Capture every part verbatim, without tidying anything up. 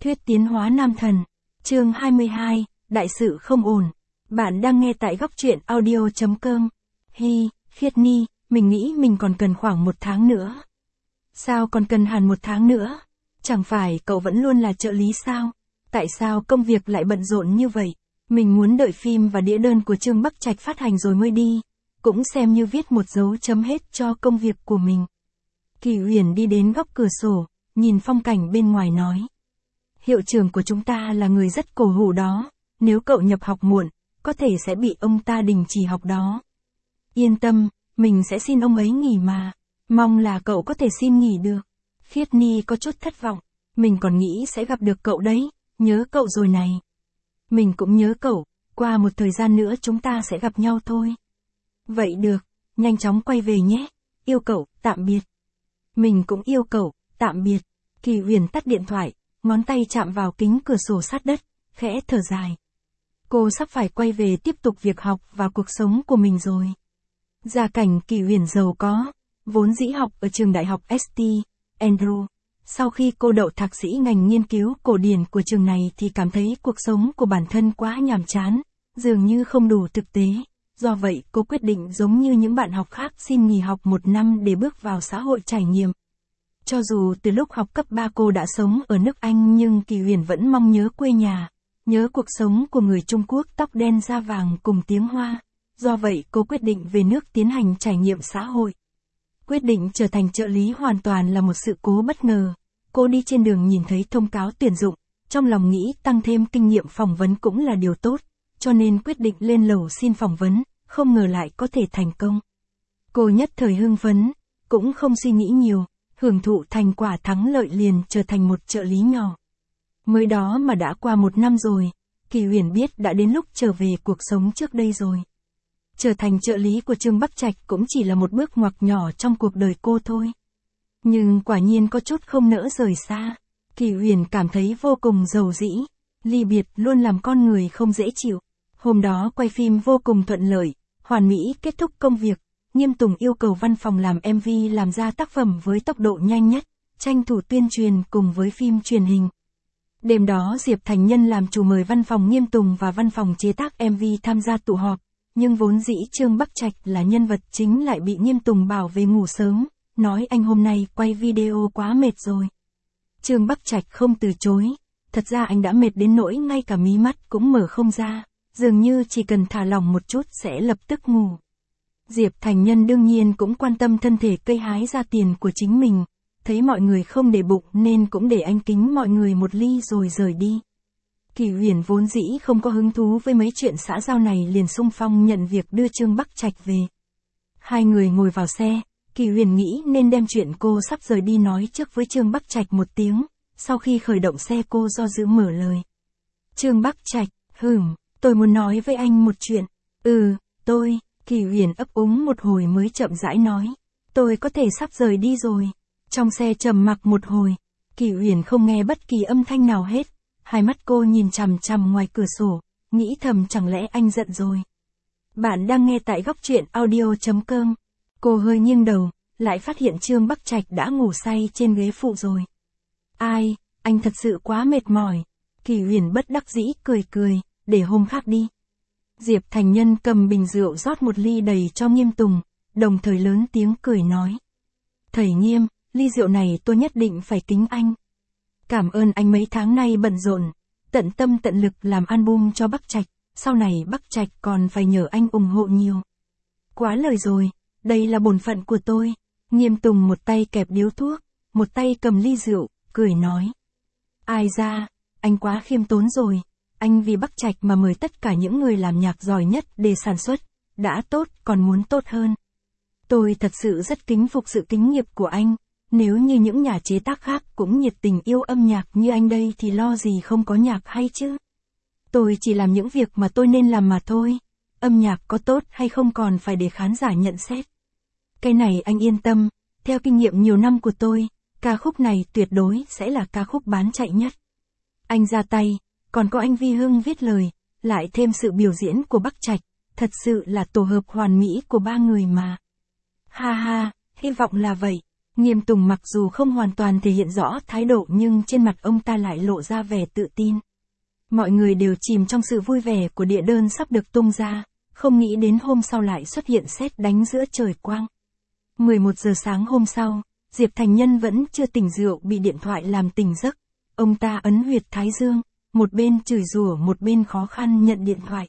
Thuyết tiến hóa nam thần. Chương hai mươi hai, đại sự không ổn. Bạn đang nghe tại góc truyện audio chấm com. Hi, Khiết Ni, mình nghĩ mình còn cần khoảng một tháng nữa. Sao còn cần hẳn một tháng nữa? Chẳng phải cậu vẫn luôn là trợ lý sao? Tại sao công việc lại bận rộn như vậy? Mình muốn đợi phim và đĩa đơn của Trương Bắc Trạch phát hành rồi mới đi. Cũng xem như viết một dấu chấm hết cho công việc của mình. Kỳ Uyển đi đến góc cửa sổ, nhìn phong cảnh bên ngoài nói. Hiệu trưởng của chúng ta là người rất cổ hủ đó, nếu cậu nhập học muộn, có thể sẽ bị ông ta đình chỉ học đó. Yên tâm, mình sẽ xin ông ấy nghỉ mà, mong là cậu có thể xin nghỉ được. Khiết Ni có chút thất vọng, mình còn nghĩ sẽ gặp được cậu đấy, nhớ cậu rồi này. Mình cũng nhớ cậu, qua một thời gian nữa chúng ta sẽ gặp nhau thôi. Vậy được, nhanh chóng quay về nhé, yêu cậu, tạm biệt. Mình cũng yêu cậu, tạm biệt. Kỳ Uyển tắt điện thoại, ngón tay chạm vào kính cửa sổ sát đất, khẽ thở dài. Cô sắp phải quay về tiếp tục việc học và cuộc sống của mình rồi. Gia cảnh Kỳ Uyển giàu có, vốn dĩ học ở trường đại học ét tê Andrew. Sau khi cô đậu thạc sĩ ngành nghiên cứu cổ điển của trường này thì cảm thấy cuộc sống của bản thân quá nhàm chán, dường như không đủ thực tế. Do vậy cô quyết định giống như những bạn học khác xin nghỉ học một năm để bước vào xã hội trải nghiệm. Cho dù từ lúc học cấp ba cô đã sống ở nước Anh nhưng Kỳ Uyển vẫn mong nhớ quê nhà, nhớ cuộc sống của người Trung Quốc tóc đen da vàng cùng tiếng Hoa. Do vậy cô quyết định về nước tiến hành trải nghiệm xã hội. Quyết định trở thành trợ lý hoàn toàn là một sự cố bất ngờ. Cô đi trên đường nhìn thấy thông cáo tuyển dụng, trong lòng nghĩ tăng thêm kinh nghiệm phỏng vấn cũng là điều tốt, cho nên quyết định lên lầu xin phỏng vấn, không ngờ lại có thể thành công. Cô nhất thời hưng phấn, cũng không suy nghĩ nhiều, hưởng thụ thành quả thắng lợi liền trở thành một trợ lý nhỏ. Mới đó mà đã qua một năm rồi, Kỳ Uyển biết đã đến lúc trở về cuộc sống trước đây rồi. Trở thành trợ lý của Trương Bắc Trạch cũng chỉ là một bước ngoặt nhỏ trong cuộc đời cô thôi. Nhưng quả nhiên có chút không nỡ rời xa. Kỳ Uyển cảm thấy vô cùng dầu dĩ, ly biệt luôn làm con người không dễ chịu. Hôm đó quay phim vô cùng thuận lợi, hoàn mỹ kết thúc công việc. Nghiêm Tùng yêu cầu văn phòng làm em vê làm ra tác phẩm với tốc độ nhanh nhất, tranh thủ tuyên truyền cùng với phim truyền hình. Đêm đó Diệp Thành Nhân làm chủ mời văn phòng Nghiêm Tùng và văn phòng chế tác em vê tham gia tụ họp, nhưng vốn dĩ Trương Bắc Trạch là nhân vật chính lại bị Nghiêm Tùng bảo về ngủ sớm, nói anh hôm nay quay video quá mệt rồi. Trương Bắc Trạch không từ chối, thật ra anh đã mệt đến nỗi ngay cả mí mắt cũng mở không ra, dường như chỉ cần thả lỏng một chút sẽ lập tức ngủ. Diệp Thành Nhân đương nhiên cũng quan tâm thân thể cây hái ra tiền của chính mình, thấy mọi người không để bụng nên cũng để anh kính mọi người một ly rồi rời đi. Kỳ Uyển vốn dĩ không có hứng thú với mấy chuyện xã giao này liền xung phong nhận việc đưa Trương Bắc Trạch về. Hai người ngồi vào xe, Kỳ Uyển nghĩ nên đem chuyện cô sắp rời đi nói trước với Trương Bắc Trạch một tiếng, sau khi khởi động xe cô do dự mở lời. Trương Bắc Trạch, hửm, tôi muốn nói với anh một chuyện. Ừ, tôi, Kỳ Uyển ấp úng một hồi mới chậm rãi nói. Tôi có thể sắp rời đi rồi. Trong xe trầm mặc một hồi, Kỳ Uyển không nghe bất kỳ âm thanh nào hết. Hai mắt cô nhìn chằm chằm ngoài cửa sổ, nghĩ thầm chẳng lẽ anh giận rồi. Bạn đang nghe tại góc truyện audio chấm com. Cô hơi nghiêng đầu, lại phát hiện Trương Bắc Trạch đã ngủ say trên ghế phụ rồi. Ai, anh thật sự quá mệt mỏi. Kỳ Uyển bất đắc dĩ cười cười, để hôm khác đi. Diệp Thành Nhân cầm bình rượu rót một ly đầy cho Nghiêm Tùng, đồng thời lớn tiếng cười nói. Thầy Nghiêm, ly rượu này tôi nhất định phải kính anh. Cảm ơn anh mấy tháng nay bận rộn, tận tâm tận lực làm album cho Bắc Trạch, sau này Bắc Trạch còn phải nhờ anh ủng hộ nhiều. Quá lời rồi, đây là bổn phận của tôi. Nghiêm Tùng một tay kẹp điếu thuốc, một tay cầm ly rượu, cười nói. Ai ra, anh quá khiêm tốn rồi, anh vì Bắc Trạch mà mời tất cả những người làm nhạc giỏi nhất để sản xuất, đã tốt còn muốn tốt hơn. Tôi thật sự rất kính phục sự kính nghiệp của anh. Nếu như những nhà chế tác khác cũng nhiệt tình yêu âm nhạc như anh đây thì lo gì không có nhạc hay chứ. Tôi chỉ làm những việc mà tôi nên làm mà thôi. Âm nhạc có tốt hay không còn phải để khán giả nhận xét. Cái này anh yên tâm, theo kinh nghiệm nhiều năm của tôi, ca khúc này tuyệt đối sẽ là ca khúc bán chạy nhất. Anh ra tay, còn có anh Vi Hưng viết lời, lại thêm sự biểu diễn của Bắc Trạch, thật sự là tổ hợp hoàn mỹ của ba người mà. Ha ha, hy vọng là vậy. Nghiêm Tùng mặc dù không hoàn toàn thể hiện rõ thái độ nhưng trên mặt ông ta lại lộ ra vẻ tự tin. Mọi người đều chìm trong sự vui vẻ của địa đơn sắp được tung ra, không nghĩ đến hôm sau lại xuất hiện sét đánh giữa trời quang. mười một giờ sáng hôm sau, Diệp Thành Nhân vẫn chưa tỉnh rượu bị điện thoại làm tỉnh giấc. Ông ta ấn huyệt thái dương, một bên chửi rủa một bên khó khăn nhận điện thoại.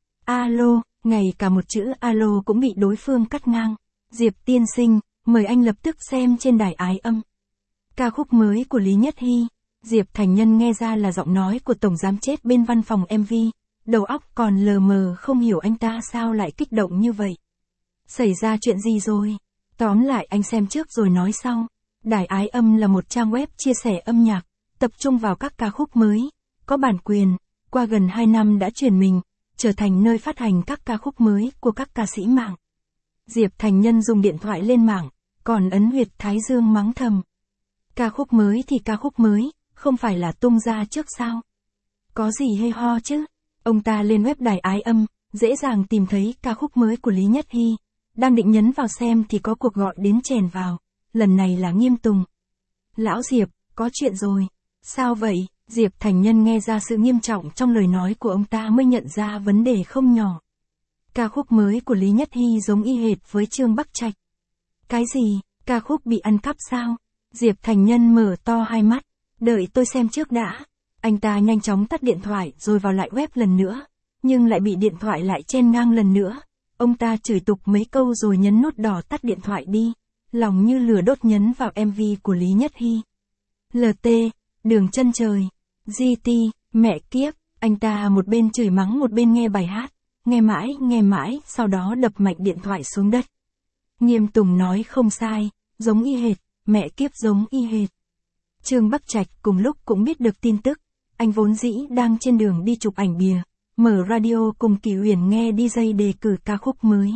Alo, ngay cả một chữ alo cũng bị đối phương cắt ngang. Diệp tiên sinh, mời anh lập tức xem trên đài ái âm. Ca khúc mới của Lý Nhất Hy. Diệp Thành Nhân nghe ra là giọng nói của tổng giám chết bên văn phòng em vê, đầu óc còn lờ mờ không hiểu anh ta sao lại kích động như vậy. Xảy ra chuyện gì rồi? Tóm lại anh xem trước rồi nói sau. Đài ái âm là một trang web chia sẻ âm nhạc, tập trung vào các ca khúc mới, có bản quyền, qua gần hai năm đã chuyển mình, trở thành nơi phát hành các ca khúc mới của các ca sĩ mạng. Diệp Thành Nhân dùng điện thoại lên mạng, còn ấn huyệt thái dương mắng thầm. Ca khúc mới thì ca khúc mới, không phải là tung ra trước sao? Có gì hay ho chứ? Ông ta lên web đài ái âm, dễ dàng tìm thấy ca khúc mới của Lý Nhất Hy. Đang định nhấn vào xem thì có cuộc gọi đến chèn vào, lần này là Nghiêm Tùng. Lão Diệp, có chuyện rồi. Sao vậy? Diệp Thành Nhân nghe ra sự nghiêm trọng trong lời nói của ông ta mới nhận ra vấn đề không nhỏ. Ca khúc mới của Lý Nhất Hy giống y hệt với Trương Bắc Trạch. Cái gì? Ca khúc bị ăn cắp sao? Diệp Thành Nhân mở to hai mắt. Đợi tôi xem trước đã. Anh ta nhanh chóng tắt điện thoại rồi vào lại web lần nữa, nhưng lại bị điện thoại lại chen ngang lần nữa. Ông ta chửi tục mấy câu rồi nhấn nút đỏ tắt điện thoại đi, lòng như lửa đốt nhấn vào em vê của Lý Nhất Hy. lờ tê, đường chân trời, giê tê, mẹ kiếp, anh ta một bên chửi mắng một bên nghe bài hát, nghe mãi nghe mãi, sau đó đập mạnh điện thoại xuống đất. Nghiêm Tùng nói không sai, giống y hệt, mẹ kiếp giống y hệt. Trương Bắc Trạch cùng lúc cũng biết được tin tức, anh vốn dĩ đang trên đường đi chụp ảnh bìa, mở radio cùng Kỳ Huyền nghe đi dây đề cử ca khúc mới.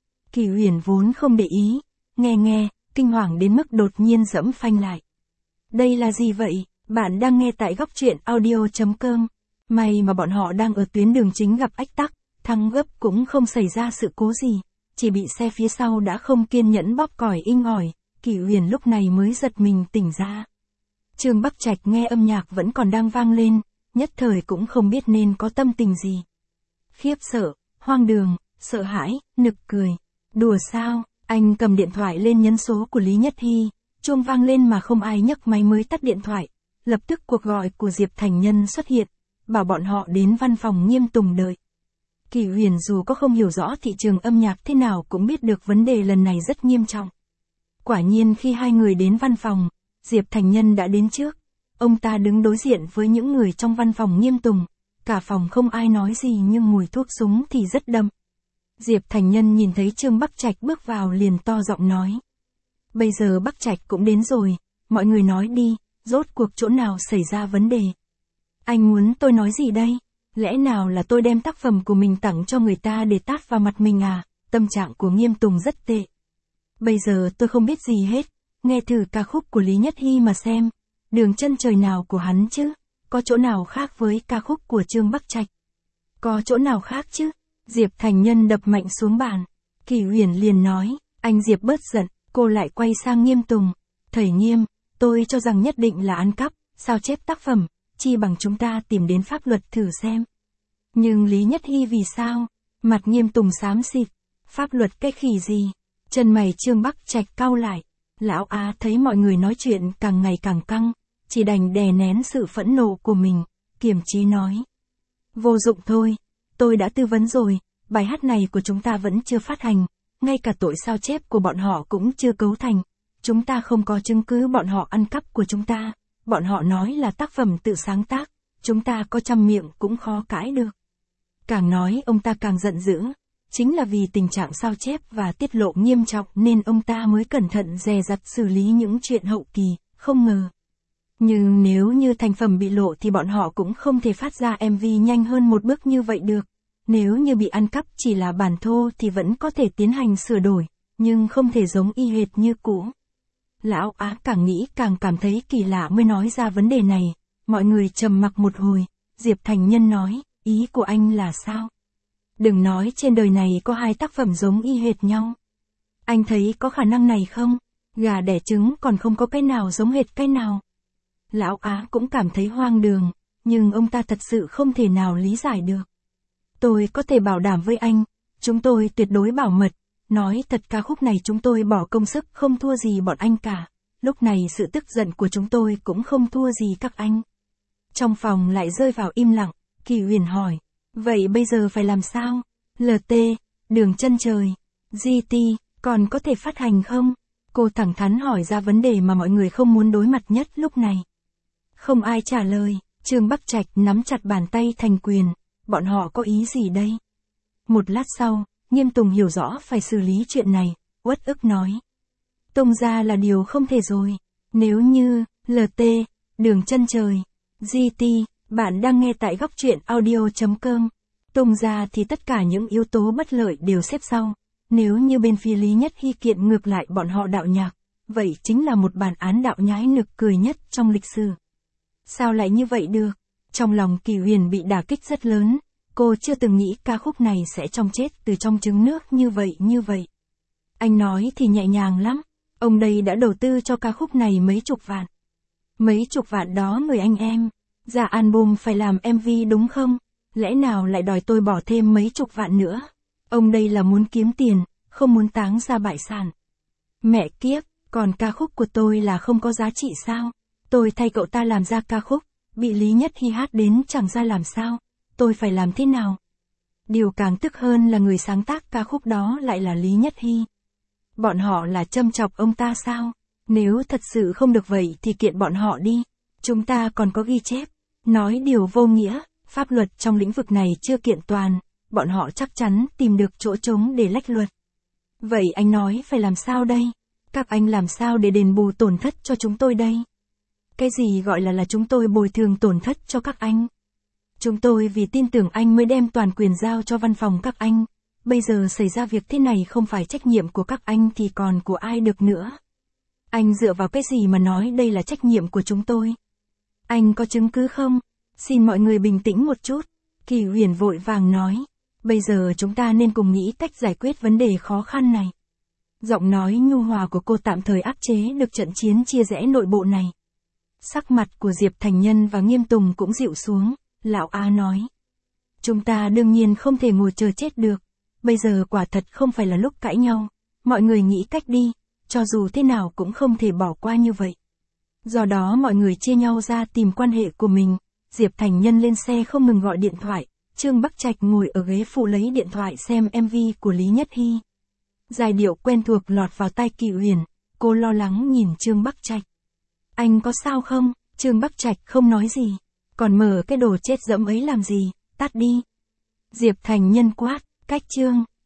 Kỳ Huyền vốn không để ý, nghe nghe, kinh hoàng đến mức đột nhiên giẫm phanh lại. Đây là gì vậy? Bạn đang nghe tại góc truyện audio chấm com. May mà bọn họ đang ở tuyến đường chính gặp ách tắc, thăng gấp cũng không xảy ra sự cố gì, chỉ bị xe phía sau đã không kiên nhẫn bóp còi inh ỏi. Kỳ Huyền lúc này mới giật mình tỉnh ra. Trương Bắc Trạch nghe âm nhạc vẫn còn đang vang lên, nhất thời cũng không biết nên có tâm tình gì. Khiếp sợ, hoang đường, sợ hãi, nực cười. Đùa sao? Anh cầm điện thoại lên nhấn số của Lý Nhất Hy, chuông vang lên mà không ai nhấc máy mới tắt điện thoại. Lập tức cuộc gọi của Diệp Thành Nhân xuất hiện, bảo bọn họ đến văn phòng Nghiêm Tùng đợi. Kỳ Huyền dù có không hiểu rõ thị trường âm nhạc thế nào cũng biết được vấn đề lần này rất nghiêm trọng. Quả nhiên khi hai người đến văn phòng, Diệp Thành Nhân đã đến trước. Ông ta đứng đối diện với những người trong văn phòng Nghiêm Tùng. Cả phòng không ai nói gì nhưng mùi thuốc súng thì rất đậm. Diệp Thành Nhân nhìn thấy Trương Bắc Trạch bước vào liền to giọng nói. Bây giờ Bắc Trạch cũng đến rồi, mọi người nói đi, rốt cuộc chỗ nào xảy ra vấn đề. Anh muốn tôi nói gì đây? Lẽ nào là tôi đem tác phẩm của mình tặng cho người ta để tát vào mặt mình à? Tâm trạng của Nghiêm Tùng rất tệ. Bây giờ tôi không biết gì hết, nghe thử ca khúc của Lý Nhất Hy mà xem. Đường chân trời nào của hắn chứ? Có chỗ nào khác với ca khúc của Trương Bắc Trạch? Có chỗ nào khác chứ? Diệp Thành Nhân đập mạnh xuống bàn. Kỳ Huyền liền nói, anh Diệp bớt giận, cô lại quay sang Nghiêm Tùng. Thầy Nghiêm, tôi cho rằng nhất định là ăn cắp, sao chép tác phẩm, chi bằng chúng ta tìm đến pháp luật thử xem. Nhưng Lý Nhất Hy vì sao? Mặt Nghiêm Tùng xám xịt. Pháp luật cái khỉ gì? Chân mày Trương Bắc Trạch cau lại. Lão Á thấy mọi người nói chuyện càng ngày càng căng, chỉ đành đè nén sự phẫn nộ của mình, kiềm chí nói. Vô dụng thôi, tôi đã tư vấn rồi, bài hát này của chúng ta vẫn chưa phát hành, ngay cả tội sao chép của bọn họ cũng chưa cấu thành. Chúng ta không có chứng cứ bọn họ ăn cắp của chúng ta, bọn họ nói là tác phẩm tự sáng tác, chúng ta có trăm miệng cũng khó cãi được. Càng nói ông ta càng giận dữ, chính là vì tình trạng sao chép và tiết lộ nghiêm trọng nên ông ta mới cẩn thận dè dặt xử lý những chuyện hậu kỳ, không ngờ. Nhưng nếu như thành phẩm bị lộ thì bọn họ cũng không thể phát ra em vê nhanh hơn một bước như vậy được. Nếu như bị ăn cắp chỉ là bản thô thì vẫn có thể tiến hành sửa đổi, nhưng không thể giống y hệt như cũ. Lão Á càng nghĩ càng cảm thấy kỳ lạ mới nói ra vấn đề này. Mọi người trầm mặc một hồi, Diệp Thành Nhân nói, ý của anh là sao? Đừng nói trên đời này có hai tác phẩm giống y hệt nhau. Anh thấy có khả năng này không? Gà đẻ trứng còn không có cái nào giống hệt cái nào. Lão Á cũng cảm thấy hoang đường, nhưng ông ta thật sự không thể nào lý giải được. Tôi có thể bảo đảm với anh, chúng tôi tuyệt đối bảo mật, nói thật ca khúc này chúng tôi bỏ công sức không thua gì bọn anh cả. Lúc này sự tức giận của chúng tôi cũng không thua gì các anh. Trong phòng lại rơi vào im lặng, Kỳ Huyền hỏi, vậy bây giờ phải làm sao? lờ tê, Đường Chân Trời, giê tê, còn có thể phát hành không? Cô thẳng thắn hỏi ra vấn đề mà mọi người không muốn đối mặt nhất lúc này. Không ai trả lời, Trương Bắc Trạch nắm chặt bàn tay thành quyền, bọn họ có ý gì đây? Một lát sau, Nghiêm Tùng hiểu rõ phải xử lý chuyện này, uất ức nói. Tung ra là điều không thể rồi, nếu như, lờ tê, Đường Chân Trời, giê tê, bạn đang nghe tại góc truyện audio chấm com. Tung ra thì tất cả những yếu tố bất lợi đều xếp sau. Nếu như bên phía Lý Nhất Hy kiện ngược lại bọn họ đạo nhạc, vậy chính là một bản án đạo nhái nực cười nhất trong lịch sử. Sao lại như vậy được? Trong lòng Kỳ Huyền bị đả kích rất lớn, cô chưa từng nghĩ ca khúc này sẽ trong chết từ trong trứng nước như vậy như vậy. Anh nói thì nhẹ nhàng lắm, ông đây đã đầu tư cho ca khúc này mấy chục vạn. Mấy chục vạn đó người anh em, ra album phải làm em vê đúng không? Lẽ nào lại đòi tôi bỏ thêm mấy chục vạn nữa? Ông đây là muốn kiếm tiền, không muốn táng ra bại sản. Mẹ kiếp, còn ca khúc của tôi là không có giá trị sao? Tôi thay cậu ta làm ra ca khúc, bị Lý Nhất Hy hát đến chẳng ra làm sao? Tôi phải làm thế nào? Điều càng tức hơn là người sáng tác ca khúc đó lại là Lý Nhất Hy. Bọn họ là châm chọc ông ta sao? Nếu thật sự không được vậy thì kiện bọn họ đi. Chúng ta còn có ghi chép. Nói điều vô nghĩa, pháp luật trong lĩnh vực này chưa kiện toàn. Bọn họ chắc chắn tìm được chỗ trống để lách luật. Vậy anh nói phải làm sao đây? Các anh làm sao để đền bù tổn thất cho chúng tôi đây? Cái gì gọi là là chúng tôi bồi thường tổn thất cho các anh? Chúng tôi vì tin tưởng anh mới đem toàn quyền giao cho văn phòng các anh. Bây giờ xảy ra việc thế này không phải trách nhiệm của các anh thì còn của ai được nữa? Anh dựa vào cái gì mà nói đây là trách nhiệm của chúng tôi? Anh có chứng cứ không? Xin mọi người bình tĩnh một chút. Kỳ Huyền vội vàng nói. Bây giờ chúng ta nên cùng nghĩ cách giải quyết vấn đề khó khăn này. Giọng nói nhu hòa của cô tạm thời áp chế được trận chiến chia rẽ nội bộ này. Sắc mặt của Diệp Thành Nhân và Nghiêm Tùng cũng dịu xuống, lão Á nói. Chúng ta đương nhiên không thể ngồi chờ chết được. Bây giờ quả thật không phải là lúc cãi nhau. Mọi người nghĩ cách đi, cho dù thế nào cũng không thể bỏ qua như vậy. Do đó mọi người chia nhau ra tìm quan hệ của mình. Diệp Thành Nhân lên xe không ngừng gọi điện thoại. Trương Bắc Trạch ngồi ở ghế phụ lấy điện thoại xem em vê của Lý Nhất Hy. Giai điệu quen thuộc lọt vào tai Kỳ Huyền, cô lo lắng nhìn Trương Bắc Trạch. Anh có sao không? Trương Bắc Trạch không nói gì. Còn mở cái đồ chết dẫm ấy làm gì, tắt đi. Diệp Thành Nhân quát, cách Trương.